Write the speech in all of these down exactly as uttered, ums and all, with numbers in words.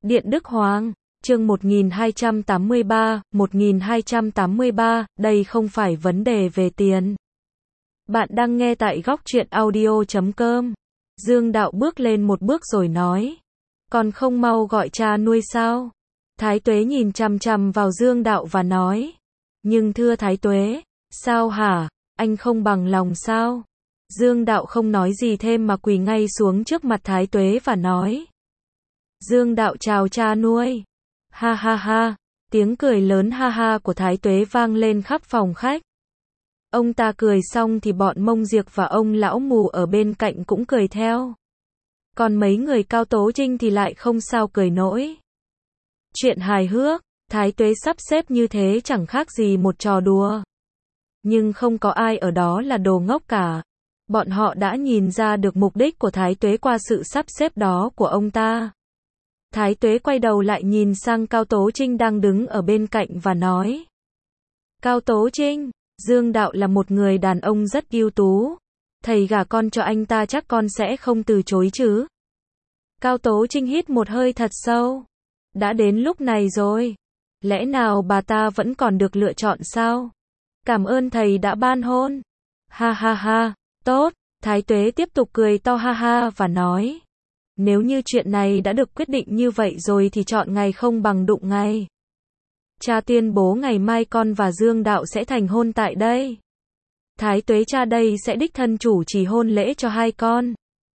Điện Đức Hoàng, chương một nghìn hai trăm tám mươi ba, một nghìn hai trăm tám mươi ba, đây không phải vấn đề về tiền. Bạn đang nghe tại góc truyện audio chấm com. Dương Đạo bước lên một bước rồi nói. Còn không mau gọi cha nuôi sao? Thái Tuế nhìn chằm chằm vào Dương Đạo và nói. Nhưng thưa Thái Tuế, sao hả? Anh không bằng lòng sao? Dương Đạo không nói gì thêm mà quỳ ngay xuống trước mặt Thái Tuế và nói. Dương Đạo chào cha nuôi. Ha ha ha, tiếng cười lớn ha ha của Thái Tuế vang lên khắp phòng khách. Ông ta cười xong thì bọn Mông Diệc và ông lão mù ở bên cạnh cũng cười theo. Còn mấy người Cao Tố Trinh thì lại không sao cười nổi. Chuyện hài hước, Thái Tuế sắp xếp như thế chẳng khác gì một trò đùa. Nhưng không có ai ở đó là đồ ngốc cả. Bọn họ đã nhìn ra được mục đích của Thái Tuế qua sự sắp xếp đó của ông ta. Thái Tuế quay đầu lại nhìn sang Cao Tố Trinh đang đứng ở bên cạnh và nói. Cao Tố Trinh, Dương Đạo là một người đàn ông rất ưu tú. Thầy gả con cho anh ta chắc con sẽ không từ chối chứ. Cao Tố Trinh hít một hơi thật sâu. Đã đến lúc này rồi. Lẽ nào bà ta vẫn còn được lựa chọn sao? Cảm ơn thầy đã ban hôn. Ha ha ha, tốt. Thái Tuế tiếp tục cười to ha ha và nói. Nếu như chuyện này đã được quyết định như vậy rồi thì chọn ngày không bằng đụng ngày. Cha tuyên bố ngày mai con và Dương Đạo sẽ thành hôn tại đây. Thái Tuế cha đây sẽ đích thân chủ trì hôn lễ cho hai con.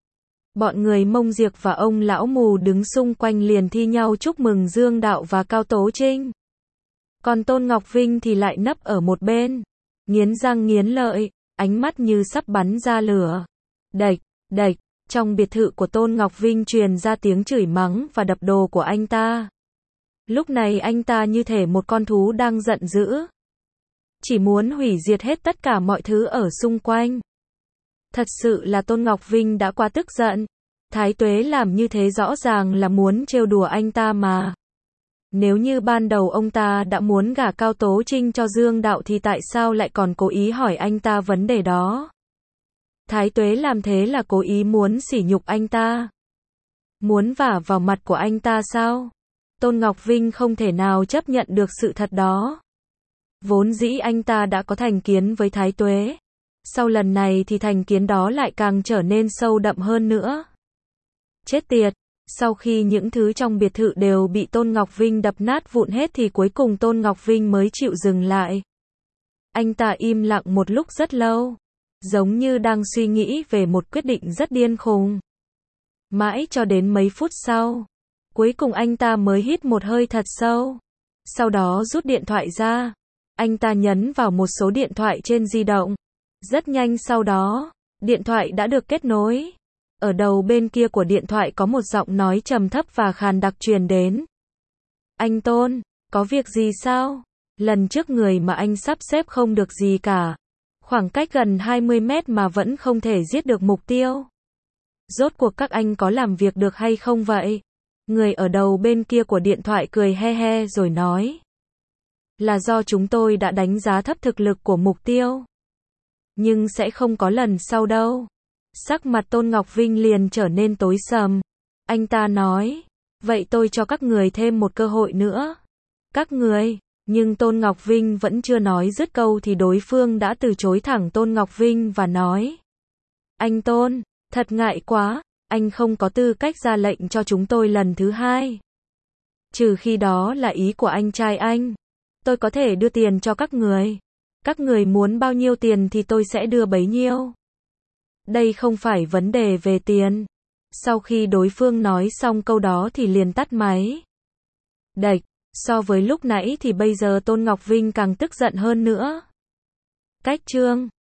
Bọn người Mông Diệc và ông lão mù đứng xung quanh liền thi nhau chúc mừng Dương Đạo và Cao Tố Trinh. Còn Tôn Ngọc Vinh thì lại nấp ở một bên, nghiến răng nghiến lợi, ánh mắt như sắp bắn ra lửa. Đạch, đạch, trong biệt thự của Tôn Ngọc Vinh truyền ra tiếng chửi mắng và đập đồ của anh ta. Lúc này anh ta như thể một con thú đang giận dữ. Chỉ muốn hủy diệt hết tất cả mọi thứ ở xung quanh. Thật sự là Tôn Ngọc Vinh đã quá tức giận. Thái Tuế làm như thế rõ ràng là muốn trêu đùa anh ta mà. Nếu như ban đầu ông ta đã muốn gả Cao Tố Trinh cho Dương Đạo thì tại sao lại còn cố ý hỏi anh ta vấn đề đó? Thái Tuế làm thế là cố ý muốn sỉ nhục anh ta. Muốn vả vào mặt của anh ta sao? Tôn Ngọc Vinh không thể nào chấp nhận được sự thật đó. Vốn dĩ anh ta đã có thành kiến với Thái Tuế. Sau lần này thì thành kiến đó lại càng trở nên sâu đậm hơn nữa. Chết tiệt, sau khi những thứ trong biệt thự đều bị Tôn Ngọc Vinh đập nát vụn hết thì cuối cùng Tôn Ngọc Vinh mới chịu dừng lại. Anh ta im lặng một lúc rất lâu, giống như đang suy nghĩ về một quyết định rất điên khùng. Mãi cho đến mấy phút sau, cuối cùng anh ta mới hít một hơi thật sâu. Sau đó rút điện thoại ra. Anh ta nhấn vào một số điện thoại trên di động. Rất nhanh sau đó, điện thoại đã được kết nối. Ở đầu bên kia của điện thoại có một giọng nói trầm thấp và khàn đặc truyền đến. Anh Tôn, có việc gì sao? Lần trước người mà anh sắp xếp không được gì cả. Khoảng cách gần hai mươi mét mà vẫn không thể giết được mục tiêu. Rốt cuộc các anh có làm việc được hay không vậy? Người ở đầu bên kia của điện thoại cười he he rồi nói. Là do chúng tôi đã đánh giá thấp thực lực của mục tiêu. Nhưng sẽ không có lần sau đâu. Sắc mặt Tôn Ngọc Vinh liền trở nên tối sầm. Anh ta nói. Vậy tôi cho các người thêm một cơ hội nữa. Các người. Nhưng Tôn Ngọc Vinh vẫn chưa nói dứt câu thì đối phương đã từ chối thẳng Tôn Ngọc Vinh và nói. Anh Tôn, thật ngại quá. Anh không có tư cách ra lệnh cho chúng tôi lần thứ hai. Trừ khi đó là ý của anh trai anh. Tôi có thể đưa tiền cho các người. Các người muốn bao nhiêu tiền thì tôi sẽ đưa bấy nhiêu. Đây không phải vấn đề về tiền. Sau khi đối phương nói xong câu đó thì liền tắt máy. Đạch, so với lúc nãy thì bây giờ Tôn Ngọc Vinh càng tức giận hơn nữa. Cách chương